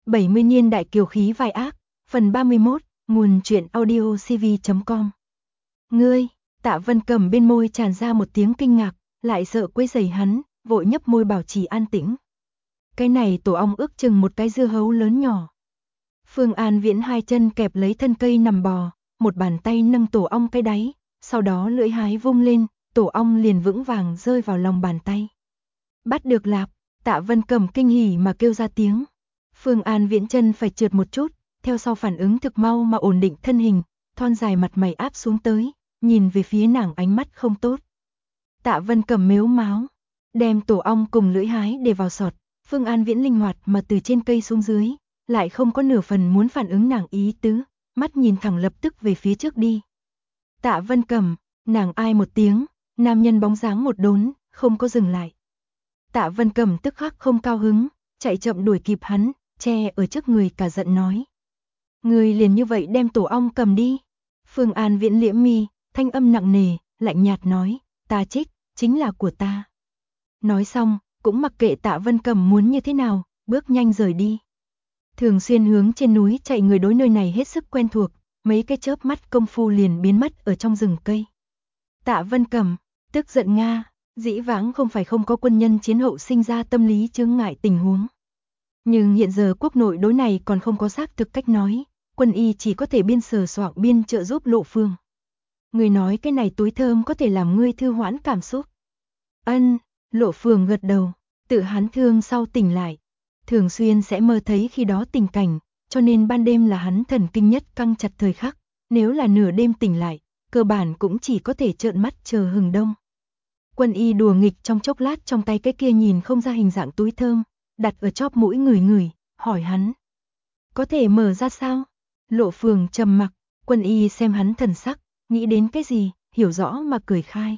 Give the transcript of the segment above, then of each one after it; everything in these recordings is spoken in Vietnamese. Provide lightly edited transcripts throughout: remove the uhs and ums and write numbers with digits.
70 niên đại kiều khí vai ác, phần 31, nguồn truyện audio cv.com. Ngươi, Tạ Vân Cầm bên môi tràn ra một tiếng kinh ngạc, lại sợ quấy rầy hắn, vội nhấp môi bảo trì an tĩnh. Cái này tổ ong ước chừng một cái dưa hấu lớn nhỏ. Phương An Viễn hai chân kẹp lấy thân cây nằm bò, một bàn tay nâng tổ ong cái đáy, sau đó lưỡi hái vung lên, tổ ong liền vững vàng rơi vào lòng bàn tay. Bắt được lạp, Tạ Vân Cầm kinh hỉ mà kêu ra tiếng. Phương An Viễn chân phải trượt một chút, theo sau phản ứng thực mau mà ổn định thân hình, thon dài mặt mày áp xuống tới, nhìn về phía nàng ánh mắt không tốt. Tạ Vân Cầm mếu máo, đem tổ ong cùng lưỡi hái để vào sọt, Phương An Viễn linh hoạt mà từ trên cây xuống dưới, lại không có nửa phần muốn phản ứng nàng ý tứ, mắt nhìn thẳng lập tức về phía trước đi. Tạ Vân Cầm, nàng ai một tiếng, nam nhân bóng dáng một đốn, không có dừng lại. Tạ Vân Cầm tức khắc không cao hứng, chạy chậm đuổi kịp hắn, che ở trước người cả giận nói. Người liền như vậy đem tổ ong cầm đi. Phương An Viễn liễm mi, thanh âm nặng nề, lạnh nhạt nói, ta trích, chính là của ta. Nói xong, cũng mặc kệ Tạ Vân Cầm muốn như thế nào, bước nhanh rời đi. Thường xuyên hướng trên núi chạy người đối nơi này hết sức quen thuộc, mấy cái chớp mắt công phu liền biến mất ở trong rừng cây. Tạ Vân Cầm, tức giận Nga, dĩ vãng không phải không có quân nhân chiến hậu sinh ra tâm lý chướng ngại tình huống. Nhưng hiện giờ quốc nội đối này còn không có xác thực cách nói, quân y chỉ có thể biên sờ soạng biên trợ giúp Lộ Phương. Người nói cái này túi thơm có thể làm ngươi thư hoãn cảm xúc. Ân, Lộ Phương gật đầu, tự hắn thương sau tỉnh lại. Thường xuyên sẽ mơ thấy khi đó tình cảnh, cho nên ban đêm là hắn thần kinh nhất căng chặt thời khắc, nếu là nửa đêm tỉnh lại, cơ bản cũng chỉ có thể trợn mắt chờ hừng đông. Quân y đùa nghịch trong chốc lát trong tay cái kia nhìn không ra hình dạng túi thơm, đặt ở chóp mũi người, hỏi hắn. Có thể mở ra sao? Lộ Phương trầm mặc, quân y xem hắn thần sắc, nghĩ đến cái gì, hiểu rõ mà cười khai.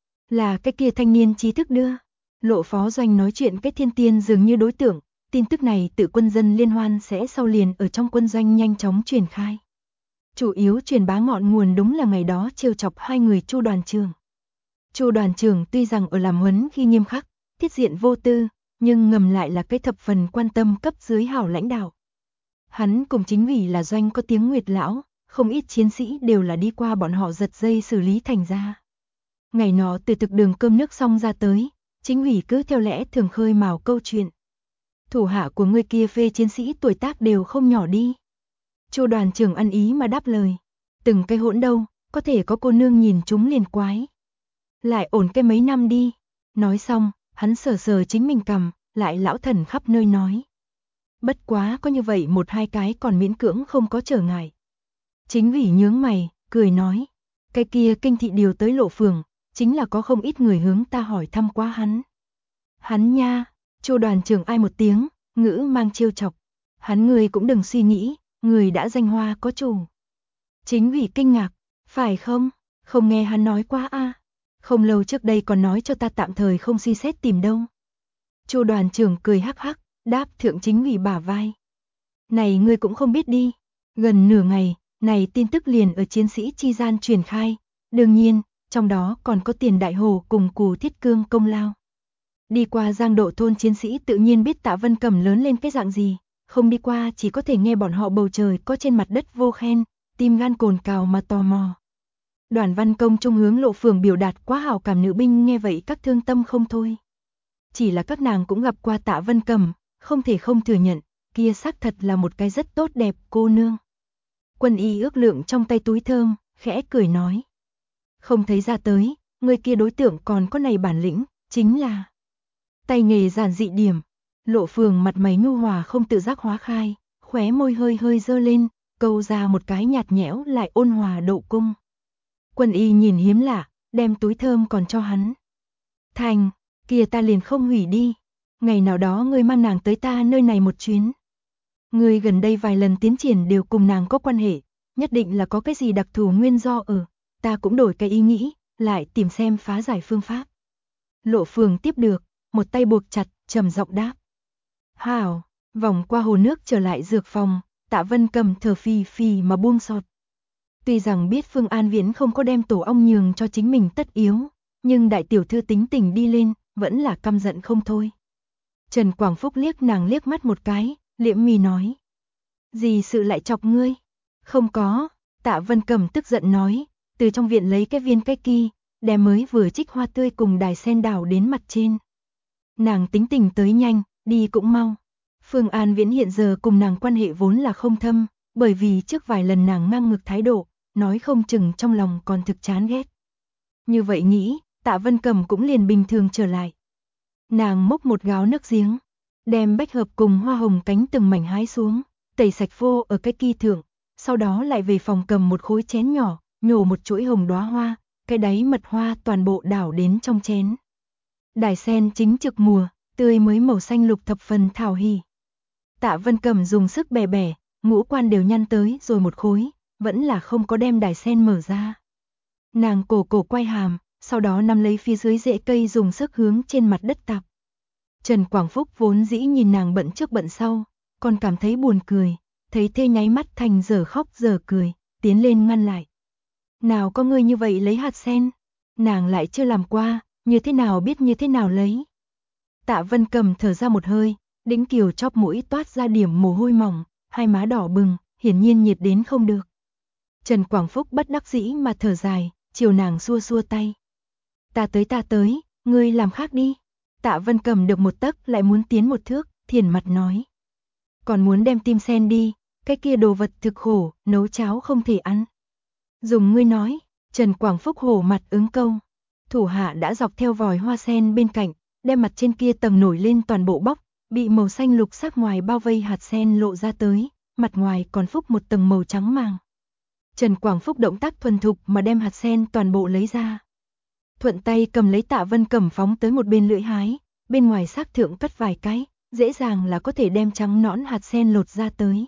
Là cái kia thanh niên trí thức đưa. Lộ phó doanh nói chuyện cái thiên tiên dường như đối tượng, tin tức này tự quân dân liên hoan sẽ sau liền ở trong quân doanh nhanh chóng truyền khai. Chủ yếu truyền bá ngọn nguồn đúng là ngày đó trêu chọc hai người Chu đoàn trưởng. Chu đoàn trưởng tuy rằng ở làm huấn khi nghiêm khắc, thiết diện vô tư, nhưng ngầm lại là cái thập phần quan tâm cấp dưới hảo lãnh đạo. Hắn cùng chính ủy là doanh có tiếng Nguyệt lão, không ít chiến sĩ đều là đi qua bọn họ giật dây xử lý thành ra. Ngày nọ từ thực đường cơm nước xong ra tới, chính ủy cứ theo lẽ thường khơi mào câu chuyện. Thủ hạ của người kia phê chiến sĩ tuổi tác đều không nhỏ đi. Chu đoàn trưởng ăn ý mà đáp lời. Từng cái hỗn đâu, có thể có cô nương nhìn chúng liền quái. Lại ổn cái mấy năm đi. Nói xong, hắn sờ sờ chính mình cầm, lại lão thần khắp nơi nói. Bất quá có như vậy một hai cái còn miễn cưỡng không có trở ngại. Chính ủy nhướng mày, cười nói. Cái kia kinh thị điều tới Lộ Phường, chính là có không ít người hướng ta hỏi thăm qua hắn. Hắn nha, Chu đoàn trưởng ai một tiếng, ngữ mang trêu chọc. Hắn người cũng đừng suy nghĩ, người đã danh hoa có chủ. Chính ủy kinh ngạc, phải không? Không nghe hắn nói qua a. Không lâu trước đây còn nói cho ta tạm thời không suy xét tìm đâu. Chu đoàn trưởng cười hắc hắc, đáp thượng chính ủy bả vai. Này ngươi cũng không biết đi. Gần nửa ngày, này tin tức liền ở chiến sĩ chi gian truyền khai. Đương nhiên, trong đó còn có Tiền Đại Hồ cùng Cù Thiết Cương công lao. Đi qua Giang Độ thôn chiến sĩ tự nhiên biết Tạ Vân Cầm lớn lên cái dạng gì. Không đi qua chỉ có thể nghe bọn họ bầu trời có trên mặt đất vô khen, tim gan cồn cào mà tò mò. Đoàn văn công trung hướng Lộ Phường biểu đạt quá hảo cảm nữ binh nghe vậy các thương tâm không thôi. Chỉ là các nàng cũng gặp qua Tạ Vân Cầm, không thể không thừa nhận, kia xác thật là một cái rất tốt đẹp cô nương. Quân y ước lượng trong tay túi thơm, khẽ cười nói. Không thấy ra tới, người kia đối tượng còn có này bản lĩnh, chính là tay nghề giản dị điểm. Lộ Phường mặt mày nhu hòa không tự giác hóa khai, khóe môi hơi hơi dơ lên, câu ra một cái nhạt nhẽo lại ôn hòa độ cung. Quân y nhìn hiếm lạ, đem túi thơm còn cho hắn. Thành, kìa ta liền không hủy đi. Ngày nào đó ngươi mang nàng tới ta nơi này một chuyến. Ngươi gần đây vài lần tiến triển đều cùng nàng có quan hệ, nhất định là có cái gì đặc thù nguyên do ở. Ta cũng đổi cái ý nghĩ, lại tìm xem phá giải phương pháp. Lộ Phường tiếp được, một tay buộc chặt, trầm giọng đáp. Hảo, vòng qua hồ nước trở lại dược phòng, Tạ Vân Cầm thở phì phì mà buông sọt. Tuy rằng biết Phương An Viễn không có đem tổ ong nhường cho chính mình tất yếu, nhưng đại tiểu thư tính tình đi lên, vẫn là căm giận không thôi. Trần Quảng Phúc liếc nàng liếc mắt một cái, liễm mi nói. Gì sự lại chọc ngươi? Không có, Tạ Vân Cầm tức giận nói, từ trong viện lấy cái viên cây ki, đem mới vừa trích hoa tươi cùng đài sen đào đến mặt trên. Nàng tính tình tới nhanh, đi cũng mau. Phương An Viễn hiện giờ cùng nàng quan hệ vốn là không thâm, bởi vì trước vài lần nàng ngang ngược thái độ, nói không chừng trong lòng còn thực chán ghét. Như vậy nghĩ, Tạ Vân Cầm cũng liền bình thường trở lại. Nàng múc một gáo nước giếng, đem bách hợp cùng hoa hồng cánh từng mảnh hái xuống, tẩy sạch phô ở cái ki thượng, sau đó lại về phòng cầm một khối chén nhỏ, nhổ một chuỗi hồng đóa hoa, cái đáy mật hoa toàn bộ đảo đến trong chén. Đài sen chính trực mùa, tươi mới màu xanh lục thập phần thảo hỉ. Tạ Vân Cầm dùng sức bẻ bẻ, ngũ quan đều nhăn tới rồi một khối, vẫn là không có đem đài sen mở ra. Nàng cổ quay hàm, sau đó nắm lấy phía dưới rễ cây dùng sức hướng trên mặt đất tạp. Trần Quảng Phúc vốn dĩ nhìn nàng bận trước bận sau, còn cảm thấy buồn cười, thấy thê nháy mắt thành giờ khóc giờ cười, tiến lên ngăn lại. Nào có người như vậy lấy hạt sen, nàng lại chưa làm qua, như thế nào biết như thế nào lấy. Tạ Vân Cầm thở ra một hơi, đĩnh kiều chóp mũi toát ra điểm mồ hôi mỏng, hai má đỏ bừng, hiển nhiên nhiệt đến không được. Trần Quảng Phúc bất đắc dĩ mà thở dài, chiều nàng xua xua tay. Ta tới, ngươi làm khác đi. Tạ Vân Cầm được một tấc lại muốn tiến một thước, thiền mặt nói. Còn muốn đem tim sen đi, cái kia đồ vật thực khổ, nấu cháo không thể ăn. Dùng ngươi nói, Trần Quảng Phúc hổ mặt ứng câu. Thủ hạ đã dọc theo vòi hoa sen bên cạnh, đem mặt trên kia tầng nổi lên toàn bộ bóc, bị màu xanh lục sắc ngoài bao vây hạt sen lộ ra tới, mặt ngoài còn phúc một tầng màu trắng màng. Trần Quảng Phúc động tác thuần thục mà đem hạt sen toàn bộ lấy ra. Thuận tay cầm lấy Tạ Vân Cầm phóng tới một bên lưỡi hái, bên ngoài xác thượng cắt vài cái, dễ dàng là có thể đem trắng nõn hạt sen lột ra tới.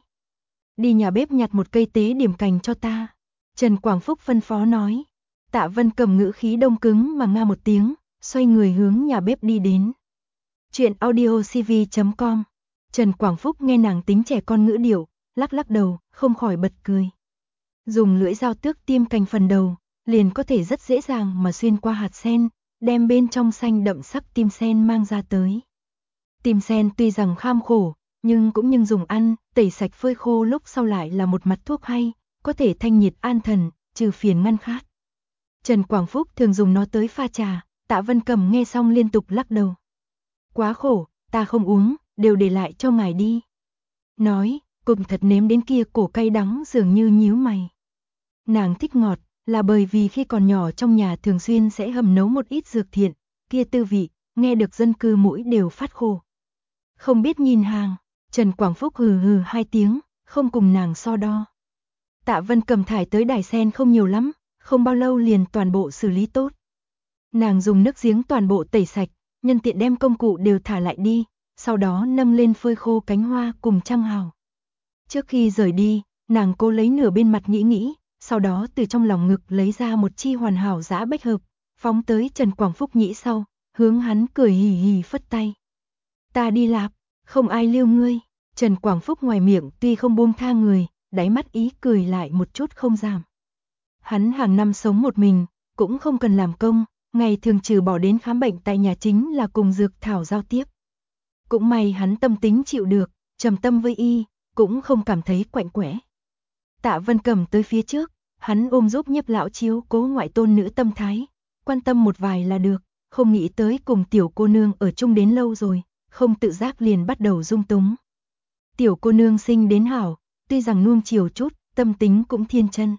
Đi nhà bếp nhặt một cây tế điểm cành cho ta. Trần Quảng Phúc phân phó nói. Tạ Vân Cầm ngữ khí đông cứng mà nga một tiếng, xoay người hướng nhà bếp đi đến. Chuyện audiocv.com. Trần Quảng Phúc nghe nàng tính trẻ con ngữ điệu, lắc lắc đầu, không khỏi bật cười. Dùng lưỡi dao tước tiêm cành phần đầu, liền có thể rất dễ dàng mà xuyên qua hạt sen, đem bên trong xanh đậm sắc tim sen mang ra tới. Tim sen tuy rằng kham khổ, nhưng cũng nhưng dùng ăn, tẩy sạch phơi khô lúc sau lại là một mặt thuốc hay, có thể thanh nhiệt an thần, trừ phiền ngăn khát. Trần Quảng Phúc thường dùng nó tới pha trà, Tạ Vân Cầm nghe xong liên tục lắc đầu. Quá khổ, ta không uống, đều để lại cho ngài đi. Nói, cùng thật nếm đến kia cổ cay đắng dường như nhíu mày. Nàng thích ngọt, là bởi vì khi còn nhỏ trong nhà thường xuyên sẽ hầm nấu một ít dược thiện, kia tư vị, nghe được dân cư mũi đều phát khô. Không biết nhìn hàng, Trần Quảng Phúc hừ hừ hai tiếng, không cùng nàng so đo. Tạ Vân Cầm thải tới đài sen không nhiều lắm, không bao lâu liền toàn bộ xử lý tốt. Nàng dùng nước giếng toàn bộ tẩy sạch, nhân tiện đem công cụ đều thả lại đi, sau đó nâng lên phơi khô cánh hoa cùng trăng hào. Trước khi rời đi, nàng cố lấy nửa bên mặt nghĩ, sau đó từ trong lòng ngực lấy ra một chi hoàn hảo giã bách hợp, phóng tới Trần Quảng Phúc nhĩ sau, hướng hắn cười hì hì phất tay. Ta đi lạp, không ai lưu ngươi. Trần Quảng Phúc ngoài miệng tuy không buông tha người, đáy mắt ý cười lại một chút không giảm. Hắn hàng năm sống một mình, cũng không cần làm công, ngày thường trừ bỏ đến khám bệnh tại nhà chính là cùng dược thảo giao tiếp. Cũng may hắn tâm tính chịu được, trầm tâm với y, cũng không cảm thấy quạnh quẽ. Tạ Vân Cầm tới phía trước, hắn ôm giúp Nhiếp lão chiếu cố ngoại tôn nữ tâm thái, quan tâm một vài là được, không nghĩ tới cùng tiểu cô nương ở chung đến lâu rồi, không tự giác liền bắt đầu dung túng. Tiểu cô nương sinh đến hảo, tuy rằng nuông chiều chút, tâm tính cũng thiên chân.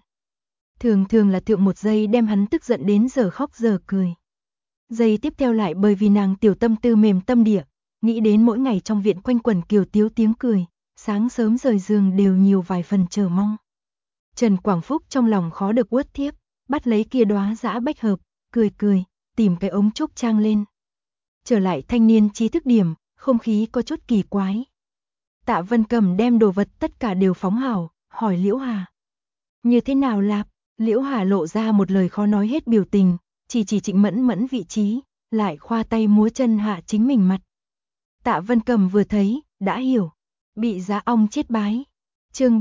Thường là thượng một giây đem hắn tức giận đến giờ khóc giờ cười. Giây tiếp theo lại bởi vì nàng tiểu tâm tư mềm tâm địa, nghĩ đến mỗi ngày trong viện quanh quẩn kiều tiếu tiếng cười, sáng sớm rời giường đều nhiều vài phần chờ mong. Trần Quảng Phúc trong lòng khó được uất thiếp, bắt lấy kia đóa dã bách hợp, cười, tìm cái ống trúc trang lên. Trở lại thanh niên trí thức điểm, không khí có chút kỳ quái. Tạ Vân Cầm đem đồ vật tất cả đều phóng hảo, hỏi Liễu Hà. Như thế nào lạp? Liễu Hà lộ ra một lời khó nói hết biểu tình, chỉ Trịnh Mẫn Mẫn vị trí, lại khoa tay múa chân hạ chính mình mặt. Tạ Vân Cầm vừa thấy, đã hiểu. Bị dã ong chết bái. Chương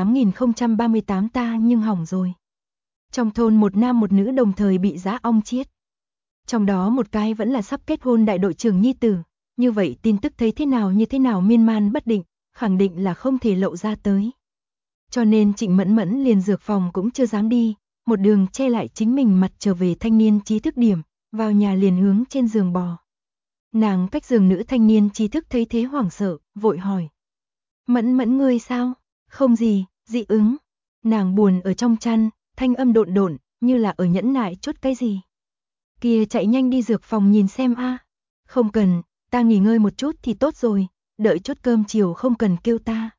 38.038 ta nhưng hỏng rồi. Trong thôn một nam một nữ đồng thời bị dã ong chết. Trong đó một cái vẫn là sắp kết hôn đại đội trưởng nhi tử, như vậy tin tức thấy thế nào như thế nào miên man bất định, khẳng định là không thể lộ ra tới. Cho nên Trịnh Mẫn Mẫn liền dược phòng cũng chưa dám đi, một đường che lại chính mình mặt trở về thanh niên trí thức điểm, vào nhà liền hướng trên giường bò. Nàng cách giường nữ thanh niên trí thức thấy thế hoảng sợ, vội hỏi. Mẫn Mẫn ngươi sao? Không gì, dị ứng. Nàng buồn ở trong chăn, thanh âm độn độn, như là ở nhẫn nại chốt cái gì. Kia chạy nhanh đi dược phòng nhìn xem a. Không cần, ta nghỉ ngơi một chút thì tốt rồi, đợi chốt cơm chiều không cần kêu ta.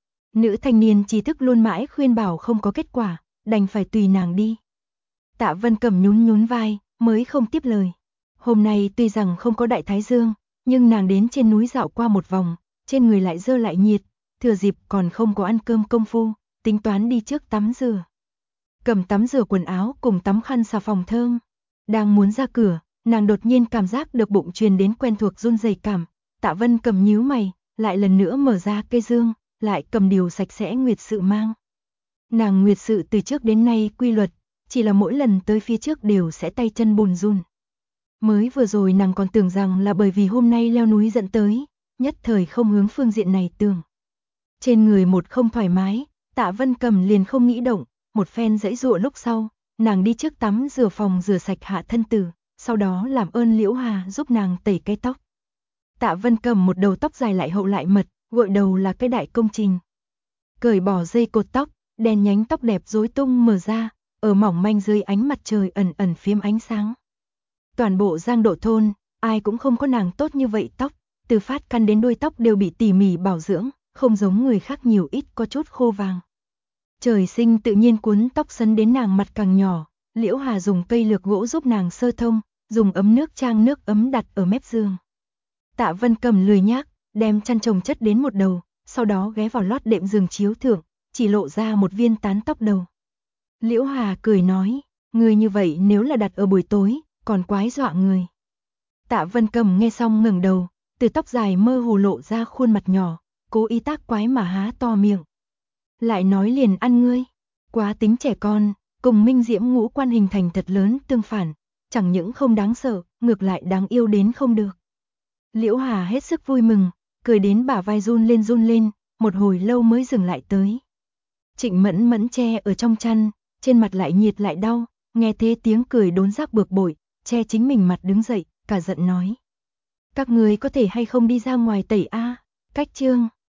Nữ thanh niên trí thức luôn mãi khuyên bảo không có kết quả, đành phải tùy nàng đi. Tạ Vân Cầm nhún nhún vai, mới không tiếp lời. Hôm nay tuy rằng không có đại thái dương, nhưng nàng đến trên núi dạo qua một vòng, trên người lại dơ lại nhiệt, thừa dịp còn không có ăn cơm công phu, tính toán đi trước tắm rửa. Cầm tắm rửa quần áo cùng tắm khăn xà phòng thơm. Đang muốn ra cửa, nàng đột nhiên cảm giác được bụng truyền đến quen thuộc run rẩy cảm. Tạ Vân Cầm nhíu mày, lại lần nữa mở ra cây dương, lại cầm điều sạch sẽ nguyệt sự mang. Nàng nguyệt sự từ trước đến nay quy luật, chỉ là mỗi lần tới phía trước đều sẽ tay chân bùn run. Mới vừa rồi nàng còn tưởng rằng là bởi vì hôm nay leo núi dẫn tới, nhất thời không hướng phương diện này tưởng. Trên người một không thoải mái, Tạ Vân Cầm liền không nghĩ động, một phen giãy giụa lúc sau, nàng đi trước tắm rửa phòng rửa sạch hạ thân tử, sau đó làm ơn Liễu Hà giúp nàng tẩy cái tóc. Tạ Vân Cầm một đầu tóc dài lại hậu lại mật, gội đầu là cái đại công trình. Cởi bỏ dây cột tóc, đen nhánh tóc đẹp rối tung mở ra, ở mỏng manh dưới ánh mặt trời ẩn ẩn phiếm ánh sáng. Toàn bộ Giang Độ thôn, ai cũng không có nàng tốt như vậy tóc, từ phát căn đến đuôi tóc đều bị tỉ mỉ bảo dưỡng, không giống người khác nhiều ít có chút khô vàng. Trời sinh tự nhiên cuốn tóc sấn đến nàng mặt càng nhỏ, Liễu Hà dùng cây lược gỗ giúp nàng sơ thông, dùng ấm nước trang nước ấm đặt ở mép giường. Tạ Vân Cầm lười nhác, đem chăn chồng chất đến một đầu, sau đó ghé vào lót đệm giường chiếu thượng, chỉ lộ ra một viên tán tóc đầu. Liễu Hà cười nói, người như vậy nếu là đặt ở buổi tối, còn quái dọa người. Tạ Vân Cầm nghe xong ngẩng đầu, từ tóc dài mơ hồ lộ ra khuôn mặt nhỏ, cố ý tác quái mà há to miệng. Lại nói liền ăn ngươi, quá tính trẻ con, cùng Minh Diễm ngũ quan hình thành thật lớn tương phản, chẳng những không đáng sợ, ngược lại đáng yêu đến không được. Liễu Hà hết sức vui mừng, cười đến bả vai run lên, một hồi lâu mới dừng lại tới. Trịnh Mẫn Mẫn che ở trong chăn, trên mặt lại nhiệt lại đau, nghe thế tiếng cười đốn giác bực bội, che chính mình mặt đứng dậy, cả giận nói. Các người có thể hay không đi ra ngoài tẩy a? Cách chương